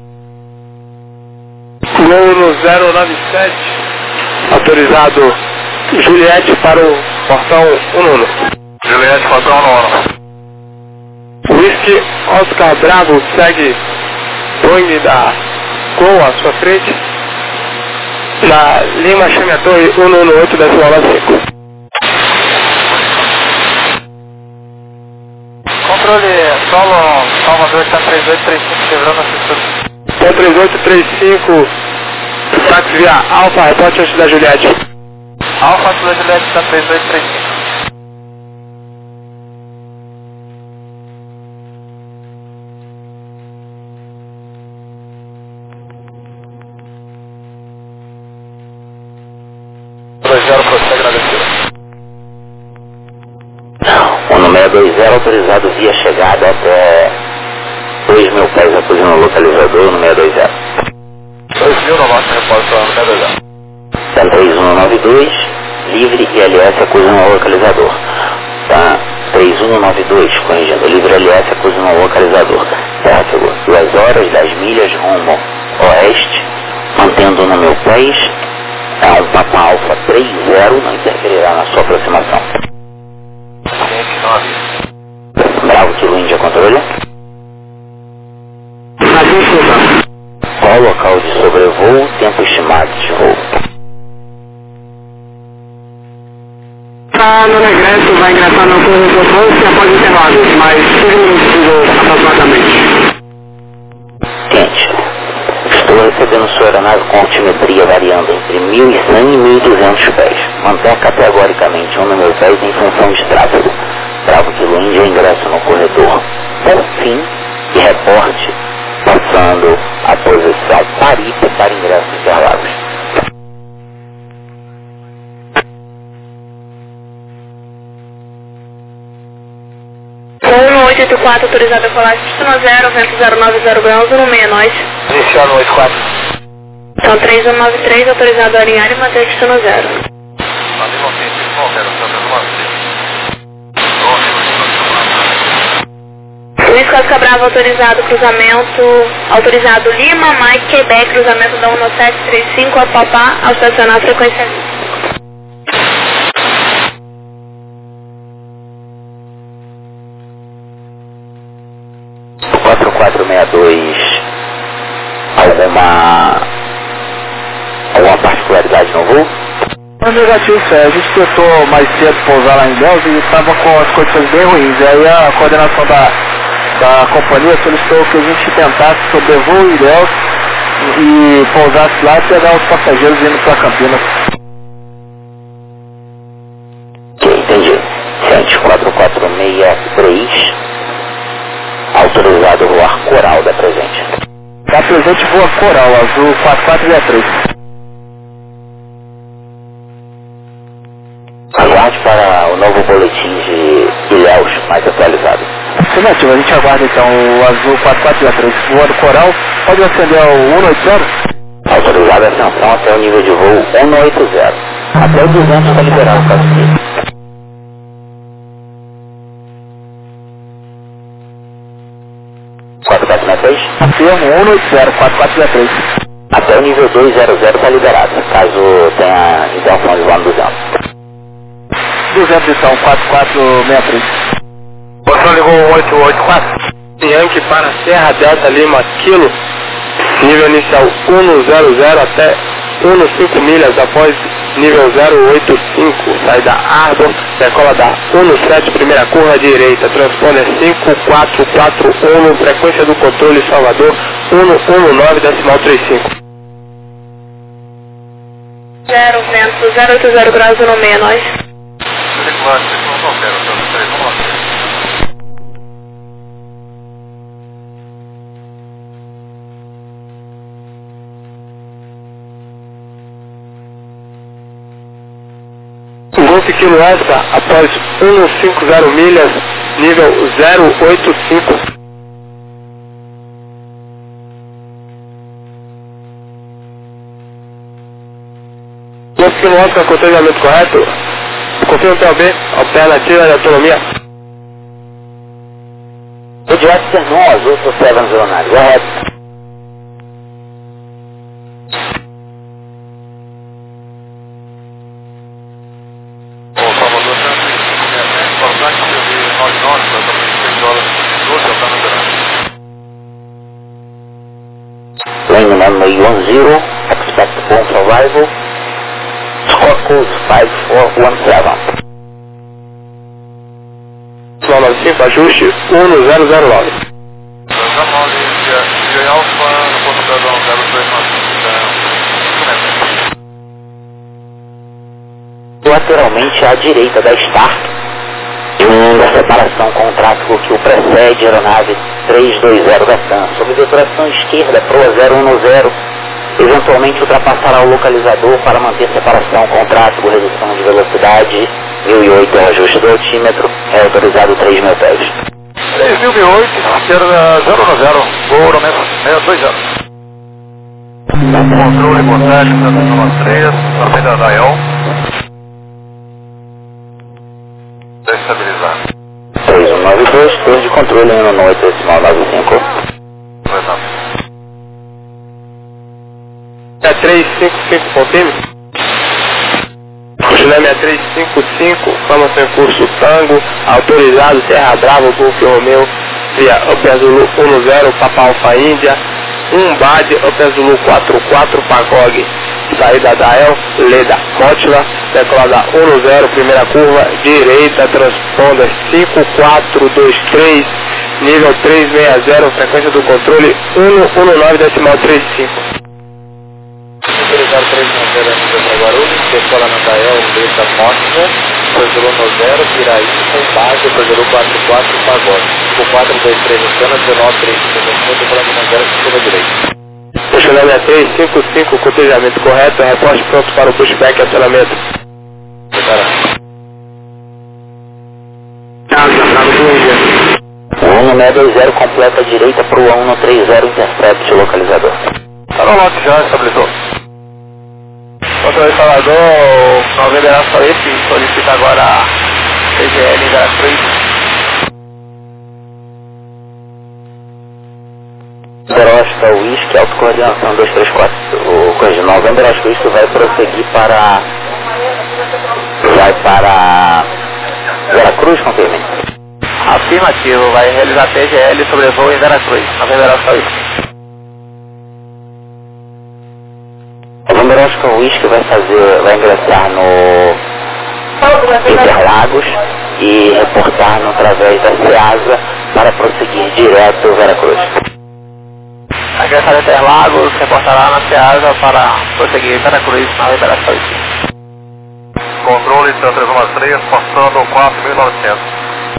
Speaker 1: Voo no zero nove sete, autorizado Juliette para o portão um.
Speaker 3: Juliette, portão um.
Speaker 1: Whisky Oscar Bravo segue Boeing da Gol à sua frente. Na Lima chame a torre cento e dezenove decimal cinco.
Speaker 5: Controle solo Salvador, está três oito três cinco, quebrando a assessoria.
Speaker 1: Então três oito três cinco, táxi via Alfa, reporte antes da Juliette.
Speaker 5: Alfa, antes da Juliette, está três oito três cinco.
Speaker 3: dois zero, prossegue na descida.
Speaker 2: O número dois zero autorizado via chegada até dois mil pés após no localizador, número dois zero.
Speaker 3: dois mil na nossa reposição, número dois zero.
Speaker 2: Tá três um nove dois, livre e L S acusa no localizador. Tá três um nove dois, corrigindo, livre L S acusa no localizador. Tráfego, duas horas, dez milhas rumo oeste, mantendo no meu pés. É um Papa Alfa três zero, não interferirá na sua aproximação.
Speaker 3: Gente, nove.
Speaker 2: Bravo, Kilo Índia, controle.
Speaker 1: Aqui,
Speaker 2: Qual o local de sobrevoo, tempo estimado de voo?
Speaker 1: Tá no regresso, vai ingressar no corredor doze após intervalo, mais cinco minutos de voo aproximadamente.
Speaker 2: Quente. Estou recebendo sua aeronave com altimetria variando entre mil e cem e mil e duzentos pés. Mantenha categoricamente um número dez em função de tráfego. Bravo Kilo Índia, ingresso no corredor. Por fim, e reporte, passando a posição Paripe para ingresso em Interlagos.
Speaker 4: um oito oito quatro, autorizado a colar destino zero, vento zero nove zero graus, um seis nós.
Speaker 5: Inicial no oito quatro.
Speaker 4: Então três um nove três, autorizado a alinhar e manter destino zero. Luiz Costa Bravo, autorizado cruzamento, autorizado Lima, Mike, Quebec, cruzamento da um sete três cinco, a Papá, ao estacionar a frequência vinte.
Speaker 2: quatro quatro seis dois, alguma, alguma particularidade no voo?
Speaker 6: É negativo, Fé. A gente tentou mais cedo pousar lá em Deus e estava com as condições bem ruins. Aí a coordenação da, da companhia solicitou que a gente tentasse sobrevoo em Deus e pousasse lá e pegar os passageiros indo para Campinas.
Speaker 2: Ok, entendi. Sente quatro quatro seis três, autorizado voar Coral da presente.
Speaker 6: Da presente voa Coral, azul quatro quatro seis três.
Speaker 2: Aguarde para o novo boletim de Ilhéus mais atualizado.
Speaker 6: Afirmativo, a gente aguarda então o azul quatro quatro seis três voando Coral. Pode acender o cento e oitenta?
Speaker 2: Autorizada a ascensão até o nível de voo cento e oitenta. Até o duzentos está liberado, caso queira. quatro quatro seis três?
Speaker 6: Afirmo, cento e oitenta, quatro quatro seis três.
Speaker 2: Até o nível duzentos está liberado, caso tenha intenção de voar no duzentos.
Speaker 6: duzentos então, quatro quatro seis três.
Speaker 1: Você ligou oito oito quatro. Yankee para Serra Delta Lima Kilo, nível inicial cento até quinze milhas após nível zero oito cinco, saída Arbor, decola da dezessete, primeira curva direita, transponder cinco quatro quatro um, frequência do controle Salvador cento e dezenove decimal trinta e cinco.
Speaker 4: zero, vento zero oito zero graus, um seis nós.
Speaker 1: sete quilo extra após cento e cinquenta milhas, nível zero oito cinco. doze quilo Oscar com treinamento correto. Confirma P O B, alternativa de autonomia.
Speaker 2: Jackson one Azul to seven zero nine, go ahead.
Speaker 3: Ô, Salvador, é importante que eu vi nove nove, eu também seis dólares, doze, eu tá no
Speaker 2: Lane runway one zero, expect prompt arrival. Score code five four one seven.
Speaker 1: nove cinco, ajuste um zero zero nove.
Speaker 3: zero nove, J Alfa, no ponto padrão zero dois nove cinco.
Speaker 2: Lateralmente à direita da Stark, unindo a separação com o tráfego que o precede a aeronave três dois zero da TAM. Sob deturação esquerda, proa zero um zero, eventualmente ultrapassará o localizador para manter separação com o tráfego, redução de velocidade, mil e oito é o ajuste do altímetro, é autorizado três mil pés.
Speaker 3: três mil e oito, esquerda zero um zero, voo no seiscentos e vinte. Controle por sete, cento e três, na saída da I O. Estabilizar.
Speaker 2: três um nove dois, torre de controle no oito decimal nove cinco.
Speaker 1: É três cinco cinco, confirme. Chileme é três cinco cinco, formação em curso Tango, autorizado Serra Bravo, Golf Romeo, via Upper Zulu um zero, Papa Alfa Índia, um B A D, Upper Zulu quatro quatro, Pagog, saída da El, Leda, Motila, decolada um zero, primeira curva, direita, transponder cinco quatro dois três, nível três seis zero, frequência do controle cento e dezenove decimal trinta e cinco.
Speaker 5: Autorizado três um zero para Guarulhos, decola na Dael, Leda, Motila, Zulu no zero, Piraí, com base, Zulu quatro quatro, Pagode. O quatro dois três, Cana, dezenove três cinco, decolando na zero, segunda direita.
Speaker 1: O Chileme é três cinco cinco, cotejamento correto, reporte pronto para o pushback e acionamento.
Speaker 5: Preparado.
Speaker 2: O um seis dois zero completa a direita para o um três zero, intercept o localizador.
Speaker 3: Tá no lote já, estabilizou.
Speaker 5: Controle Salvador, novembro era só esse, solicita agora a C G L Veracruz.
Speaker 2: Oscar Whisky, autocoordenação dois três quatro, o coisa de novembro, acho que isso vai prosseguir para... vai para... Veracruz, confirme.
Speaker 5: Afirmativo, vai realizar T G L sobre voo em Veracruz, novembro era só isso.
Speaker 2: Novembro Oscar Whisky vai fazer, vai ingressar no Interlagos e reportar no, através da SEASA para prosseguir direto Veracruz.
Speaker 5: A ingressar em Interlagos, reportará na SEASA para prosseguir Veracruz, novembro era só isso.
Speaker 3: Controle três um três, passando quatro mil e novecentos.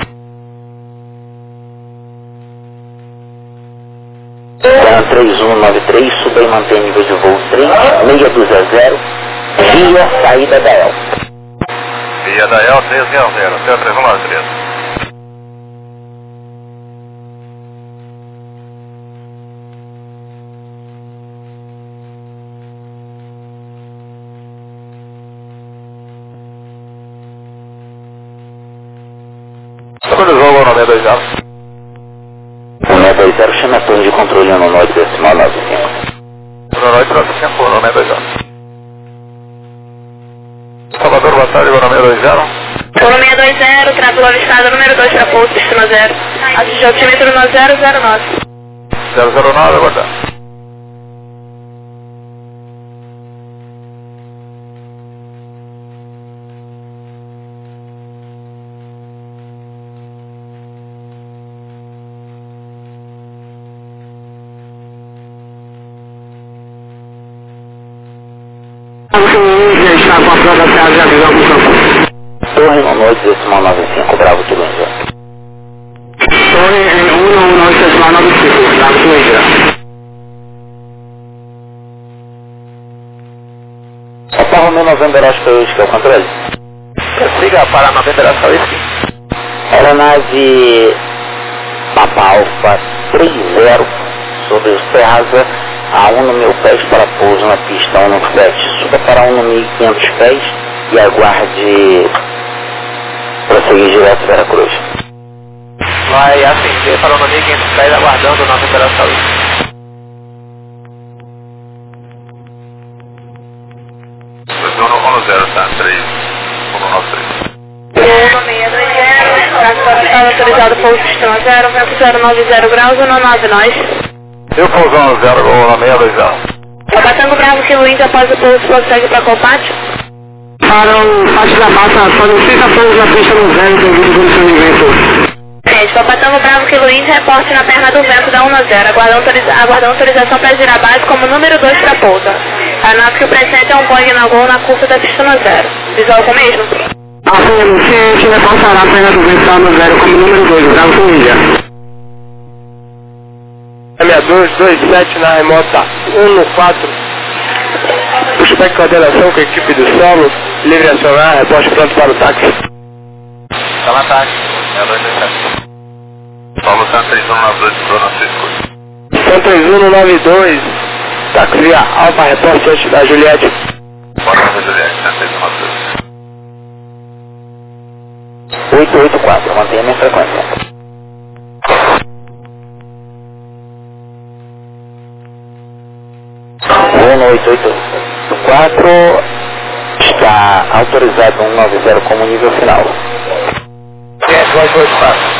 Speaker 2: três um nove três, suba e mantém nível de voo três seis dois zero, via saída da El.
Speaker 3: Via da El três seis zero, três um três. Estabilizou o nove dois zero.
Speaker 2: nove dois zero, chama a torre de controle no oito decimal nove cinco.
Speaker 3: nove dois cinco, nove dois zero. Salvador, boa tarde, nove dois zero.
Speaker 4: Polo seis dois zero, tráfego avistado número dois para pouso, destino zero. Atinge altímetro no zero zero nove.
Speaker 3: zero zero nove, boa tarde.
Speaker 1: Já está com a prova de avisão do campo.
Speaker 2: Torre no oito decimal nove cinco, Bravo Kilo India.
Speaker 1: Torre em um nove decimal nove cinco, Bravo Kilo India.
Speaker 2: Opa, Romeo Novembro Oscar Whisky, é o controle.
Speaker 5: Prossiga para a Novembro Alfa Whisky.
Speaker 2: Aeronave Papa Alfa trinta sobre o Ceasa a um no mil pés para pouso na pista um no sete. Suba para um no mil e quinhentos pés e aguarde prosseguir direto para Veracruz.
Speaker 5: Vai ascender para o no mil e quinhentos pés aguardando o Novembro Alfa Whisky.
Speaker 3: um zero, tá? três, um nove três.
Speaker 4: um seis dois zero, transporte estado autorizado pouso sistema zero, vento zero nove zero graus, um nove nós.
Speaker 3: Eu pousando zero, seis dois zero.
Speaker 4: Papatango Bravo, Kilo Índia, após o pouso, prossegue para Colpátio.
Speaker 6: Para o Pátio da Mata, solicita pouso na pista no zero, devido ao condição de vento.
Speaker 4: Gente, Papatango Bravo, Kilo Índia, reporte na perna do vento da um a zero, aguardando, autoriza aguardando autorização para girar a base como número dois para pousa. A nave que o presente é um Boeing na Gol na curva da pista no zero. Visual com mesmo?
Speaker 6: Afirmo, ciente, reportará a perna do vento da um a zero como número dois, Bravo com Índia.
Speaker 1: seis dois dois sete na remota um no quatro. Pushback coordenação com a equipe do solo, livre acionar, reposte pronto para o táxi.
Speaker 3: Tá lá, táxi. seis dois dois sete. Solo Santa três um nove dois, Bruno Cisco.
Speaker 1: Santa três um nove dois, táxi via Alfa, reposte antes da Juliette.
Speaker 3: Bora na Juliette, Santa três um nove dois.
Speaker 2: oito oito quatro, mantenha minha frequência. Voo no oito oito quatro, está autorizado um nove zero como nível final.
Speaker 5: oito oito quatro.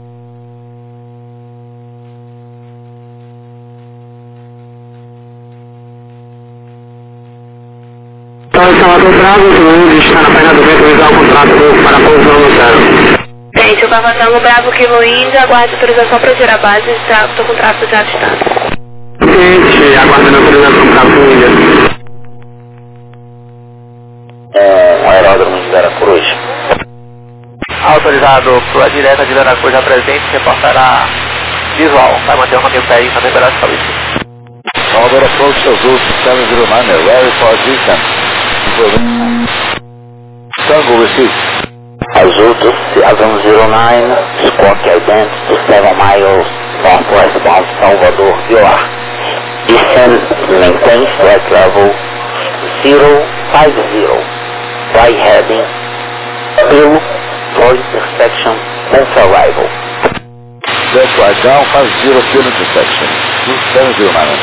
Speaker 6: Então, Salvador Bravo, o está na perna do vento, revisar o contrato para pouso no zero.
Speaker 4: Gente, o Papatango Bravo, Kilo Índia, aguarde autorização para girar a base, estou com tráfego de avistado.
Speaker 6: Ciente, aguardando a autorização para a Índia.
Speaker 2: Um aeródromo de Veracruz.
Speaker 5: Autorizado para direta de Veracruz a presente, reportará visual. Vai manter o mil pés na Novembro Alfa Whisky.
Speaker 3: Salvador approach Azul sete zero nove, ready for descent. Tango received.
Speaker 2: Azul to seven zero nine, squawk ident to seven miles northwest bound Salvador, Vilar. Descend, maintain flight level zero five zero. Fly heading, Bill, for intersection, since arrival.
Speaker 3: That's right, down five zero field intersection, two seven zero nine.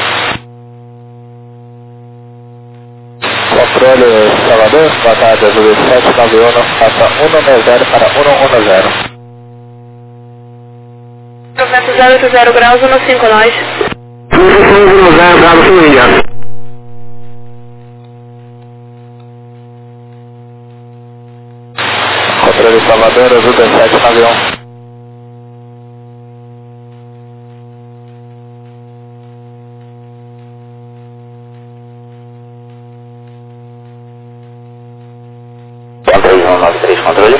Speaker 3: Controle Salvador, boa tarde, Azul sete nove um, passa um nove zero para um um zero.
Speaker 4: Vento zero oito zero graus, um cinco nós.
Speaker 6: um zero, Bravo com Índia.
Speaker 3: Controle Salvador, Azul sete nove um.
Speaker 2: três um nove três, controle.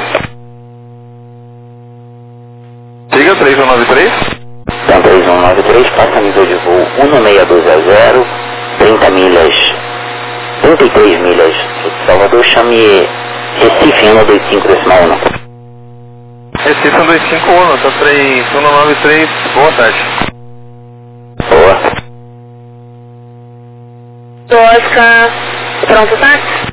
Speaker 3: Siga três um nove três.
Speaker 2: Então três um nove três, passa nível de voo um seis dois zero, trinta milhas, trinta e três milhas de Salvador, chame Recife um dois cinco decimal um.
Speaker 3: Recife um dois cinco um, tá três um nove três, boa tarde.
Speaker 2: Boa.
Speaker 4: Oscar, pronto, táxi?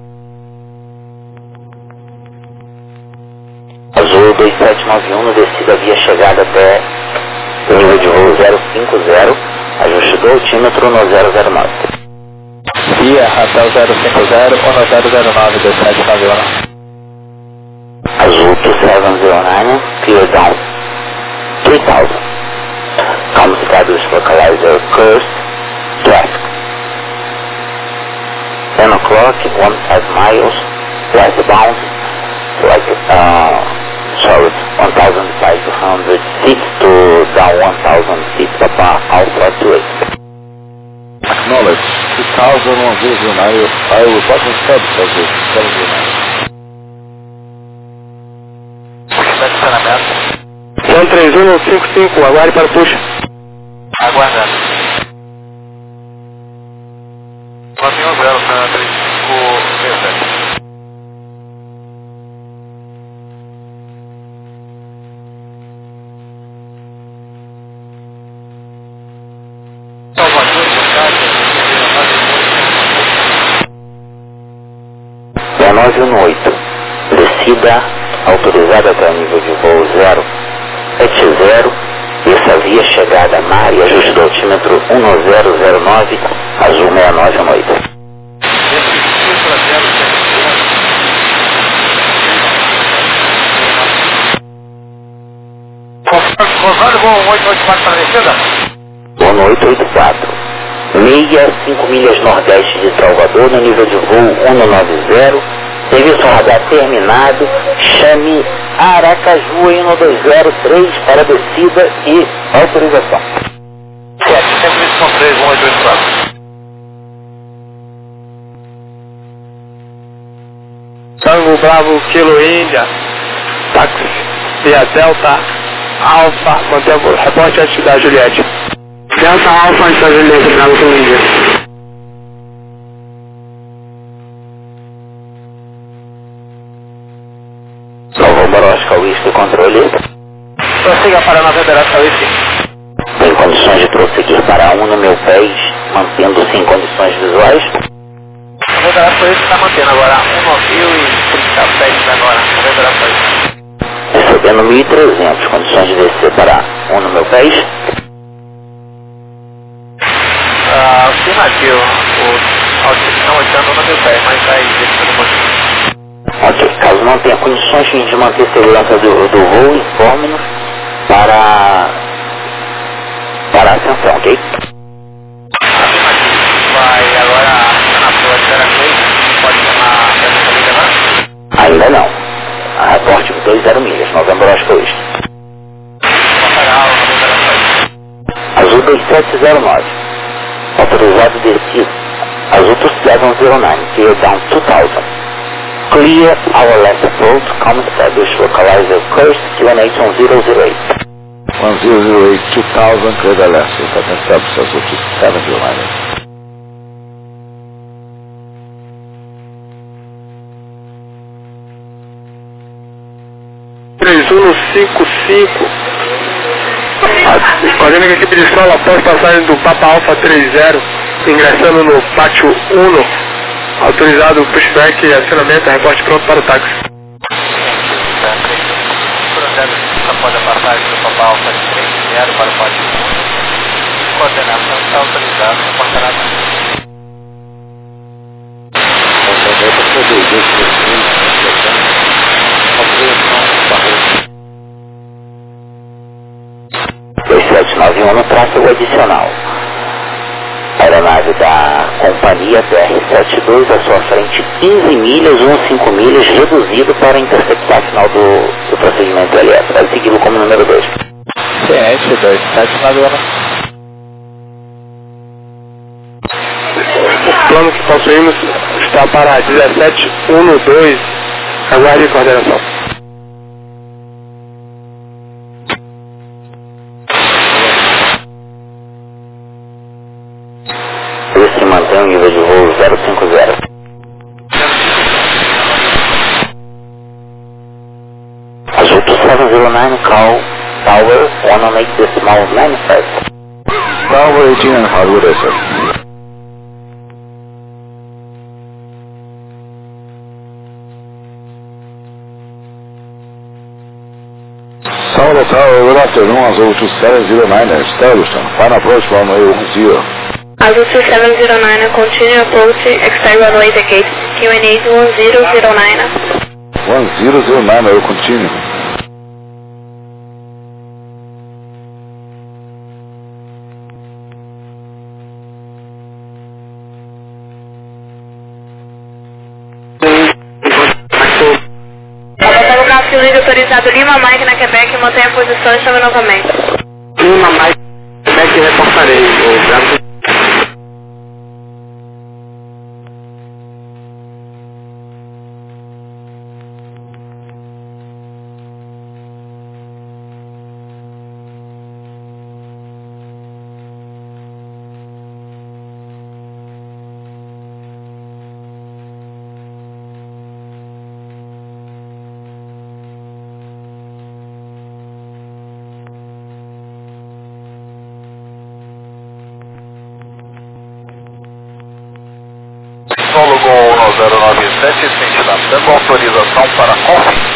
Speaker 2: Azul dois sete nove um, descida via chegada até o nível de voo zero cinco zero, ajuste do altímetro no zero zero nove.
Speaker 5: Via até o zero cinco zero ou no zero zero nove dois sete nove um.
Speaker 2: Azul two seven zero nine, clear down three thousand. Calm established localizer curse, traffic. ten o'clock, fifteen miles, westbound, like, uh, sorry, one thousand five hundred feet to down one thousand feet, Papa Alpha two eight.
Speaker 3: Acknowledge, two thousand one zero nine, I will button service of this seven zero nine.
Speaker 1: São três um cinco cinco, aguarde para puxa.
Speaker 5: Aguardando. nove um zero, três cinco seis sete.
Speaker 2: nove um oito. Descida autorizada até o nível de voo zero sete zero. Essa via chegada a mar e ajuste do altímetro um zero zero nove, azul sessenta e nove um oito.
Speaker 3: Conforme com o oito oito quatro para a descida?
Speaker 2: One oito oito quatro. Meia, cinco milhas nordeste de Salvador, no nível de voo cento e noventa. Serviço radar terminado. Chame Aracaju em um dois zero três para descida e autorização.
Speaker 3: sete, sempre com três, um oito oito quatro.
Speaker 1: Tango Bravo Kilo Índia, táxi via Delta Alfa, mantém o reporte antes da Juliette. Delta Alfa antes da Juliette, Bravo Kilo Índia.
Speaker 2: Salvador Borosca, Whisky, controle.
Speaker 3: Prossiga para Nova Berasca, Whisky.
Speaker 2: Tem condições de prosseguir para um no meu pés, mantendo-se em condições visuais?
Speaker 3: Nova Berasca, Whisky está mantendo agora um nove mil e trinta pés agora. Nova Berasca, Whisky.
Speaker 2: Recebendo mil e trezentos, condições de descer para um no meu pés?
Speaker 3: Ah, afirmativo. O altitude está mostrando um no meu pé, mas vai descendo um pouquinho.
Speaker 2: Ok, caso não tenha condições de manter segurança do, do voo, informe-nos para, para a ascensão, ok?
Speaker 3: Afirmativo. Vai agora na sua zero seis, pode chamar a presença agora?
Speaker 2: Ainda não. A reporte dois zero milhas, Novembro Oscar Whisky.
Speaker 3: Pagar o Nova Berasca.
Speaker 2: Azul dois sete zero nove. Autorizado descido. Azul dois sete zero nove, clear down two thousand. Clear our left approach, come establish localizer course, Q N H one zero zero eight.
Speaker 7: one zero zero eight, two thousand, clear the left, so second steps, Azul two seven zero nine.
Speaker 1: três um cinco cinco. Fazendo a equipe de solo após passagem do Papa Alfa trinta, ingressando no pátio um. Autorizado pushback e acionamento, reporte pronto para o táxi.
Speaker 3: Processo após a passagem do Papa Alfa trinta para o pátio um. Coordenação está autorizada no porta-aviões.
Speaker 2: dois sete nove um no tráfego adicional. Aeronave da companhia T R setenta e dois à sua frente quinze milhas, quinze milhas, reduzido para interceptar final do, do procedimento L S. Vai segui-lo como número dois.
Speaker 7: Ciente, dois sete nove um.
Speaker 1: O plano que possuímos está para dezessete um dois. Aguarde coordenação.
Speaker 2: Esse mantém o nível de voo zero cinco zero. Azul dois sete zero nove, call Tower, wanna make the small manifest.
Speaker 7: Tower eighteen and hardwood, sir. Tower Tower, good afternoon, Azul two seven zero nine, established on final approach runway one zero.
Speaker 4: Azul two seven zero nine, continue approach, expect runway the gate, Q N H one zero zero nine.
Speaker 7: one zero zero nine, I will continue.
Speaker 4: Abaixando o braço livre autorizado Lima Mike na Quebec, mantenha a posição e chame novamente.
Speaker 1: Lima Mike, Quebec, reportarei. O Bravo.
Speaker 3: zero nove sete, Cintilando, dando autorização para confirmar.